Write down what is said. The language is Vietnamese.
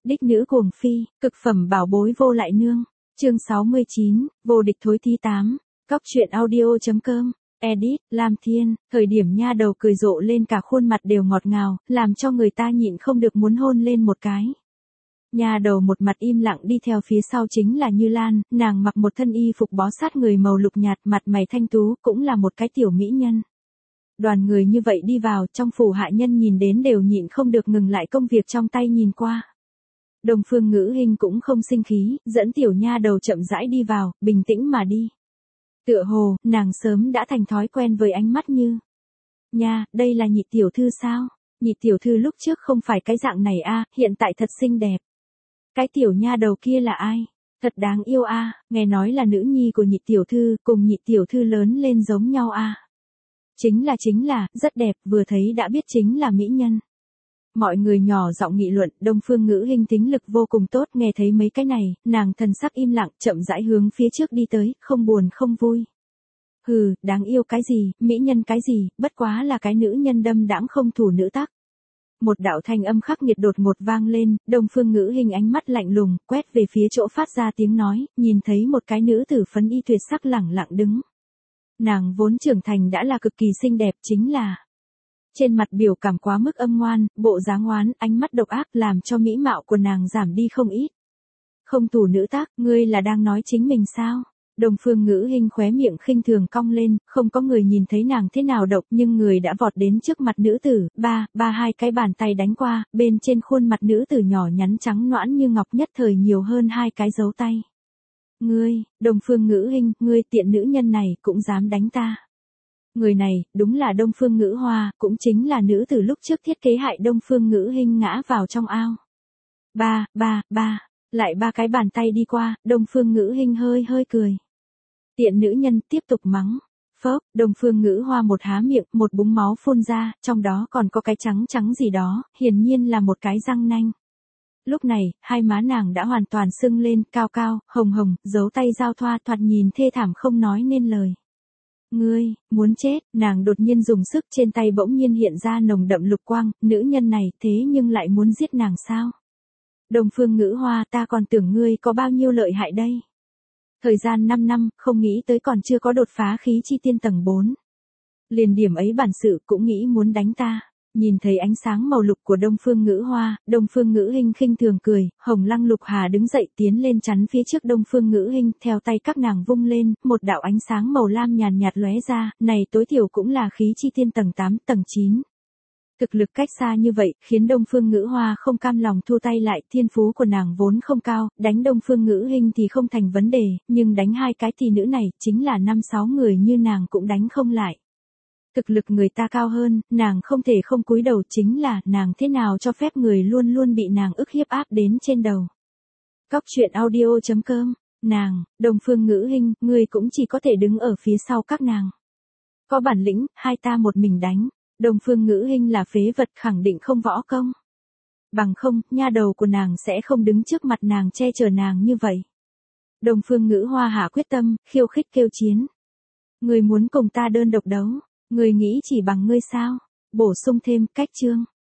Đích nữ cuồng phi, cực phẩm bảo bối vô lại nương. Chương 69, vô địch thối thi 8. Cóc truyện audio.com. Edit, Lam Thiên, thời điểm nha đầu cười rộ lên cả khuôn mặt đều ngọt ngào, làm cho người ta nhịn không được muốn hôn lên một cái. Nha đầu một mặt im lặng đi theo phía sau chính là Như Lan, nàng mặc một thân y phục bó sát người màu lục nhạt, mặt mày thanh tú, cũng là một cái tiểu mỹ nhân. Đoàn người như vậy đi vào, trong phủ hạ nhân nhìn đến đều nhịn không được ngừng lại công việc trong tay nhìn qua. Đông Phương Ngữ Hinh cũng không sinh khí, dẫn tiểu nha đầu chậm rãi đi vào, bình tĩnh mà đi. Tựa hồ, nàng sớm đã thành thói quen với ánh mắt Như. Nha, đây là nhị tiểu thư sao? Nhị tiểu thư lúc trước không phải cái dạng này a, hiện tại thật xinh đẹp. Cái tiểu nha đầu kia là ai? Thật đáng yêu a, nghe nói là nữ nhi của nhị tiểu thư, cùng nhị tiểu thư lớn lên giống nhau a. Chính là, rất đẹp, vừa thấy đã biết chính là mỹ nhân. Mọi người nhỏ giọng nghị luận, Đông Phương Ngữ Hinh tính lực vô cùng tốt, nghe thấy mấy cái này, nàng thần sắc im lặng, chậm rãi hướng phía trước đi tới, không buồn không vui. Hừ, đáng yêu cái gì, mỹ nhân cái gì, bất quá là cái nữ nhân đâm đãng không thủ nữ tắc. Một đạo thanh âm khắc nghiệt đột ngột vang lên, Đông Phương Ngữ Hinh ánh mắt lạnh lùng, quét về phía chỗ phát ra tiếng nói, nhìn thấy một cái nữ tử phấn y tuyệt sắc lẳng lặng đứng. Nàng vốn trưởng thành đã là cực kỳ xinh đẹp, chính là trên mặt biểu cảm quá mức âm ngoan, bộ dáng oán, ánh mắt độc ác làm cho mỹ mạo của nàng giảm đi không ít. Không thủ nữ tác, ngươi là đang nói chính mình sao? Đông Phương Ngữ Hinh khóe miệng khinh thường cong lên, không có người nhìn thấy nàng thế nào độc, nhưng người đã vọt đến trước mặt nữ tử, hai cái bàn tay đánh qua, bên trên khuôn mặt nữ tử nhỏ nhắn trắng nõn như ngọc nhất thời nhiều hơn hai cái dấu tay. Ngươi, Đông Phương Ngữ Hinh, ngươi tiện nữ nhân này cũng dám đánh ta. Người này, đúng là Đông Phương Ngữ Hoa, cũng chính là nữ tử lúc trước thiết kế hại Đông Phương Ngữ Hinh ngã vào trong ao. Lại ba cái bàn tay đi qua, Đông Phương Ngữ Hinh hơi cười. Tiện nữ nhân tiếp tục mắng. Phốc, Đông Phương Ngữ Hoa một há miệng, một búng máu phun ra, trong đó còn có cái trắng gì đó, hiển nhiên là một cái răng nanh. Lúc này, hai má nàng đã hoàn toàn sưng lên, cao, hồng, dấu tay giao thoa, thoạt nhìn thê thảm không nói nên lời. Ngươi, muốn chết, nàng đột nhiên dùng sức, trên tay bỗng nhiên hiện ra nồng đậm lục quang, nữ nhân này thế nhưng lại muốn giết nàng sao? Đông Phương Ngữ Hoa, ta còn tưởng ngươi có bao nhiêu lợi hại đây. Thời gian 5 năm, không nghĩ tới còn chưa có đột phá khí chi tiên tầng 4. Liền điểm ấy bản sự cũng nghĩ muốn đánh ta. Nhìn thấy ánh sáng màu lục của Đông Phương Ngữ Hoa, Đông Phương Ngữ Hinh khinh thường cười, Hồng Lăng Lục Hà đứng dậy tiến lên chắn phía trước Đông Phương Ngữ Hinh, theo tay các nàng vung lên, một đạo ánh sáng màu lam nhàn nhạt lóe ra, này tối thiểu cũng là khí chi tiên tầng 8, tầng 9. Thực lực cách xa như vậy, khiến Đông Phương Ngữ Hoa không cam lòng thu tay lại, thiên phú của nàng vốn không cao, đánh Đông Phương Ngữ Hinh thì không thành vấn đề, nhưng đánh hai cái tỷ nữ này, chính là 5-6 người như nàng cũng đánh không lại. Thực lực người ta cao hơn, nàng không thể không cúi đầu, chính là nàng thế nào cho phép người luôn luôn bị nàng ức hiếp áp đến trên đầu. Cóc truyện audio.com, nàng, Đông Phương Ngữ Hinh, ngươi cũng chỉ có thể đứng ở phía sau các nàng. Có bản lĩnh, hai ta một mình đánh. Đông Phương Ngữ Hinh là phế vật, khẳng định không võ công. Bằng không, nha đầu của nàng sẽ không đứng trước mặt nàng che chở nàng như vậy. Đông Phương Ngữ Hoa hạ quyết tâm, khiêu khích kêu chiến. Ngươi muốn cùng ta đơn độc đấu, ngươi nghĩ chỉ bằng ngươi sao? Bổ sung thêm, cách chương.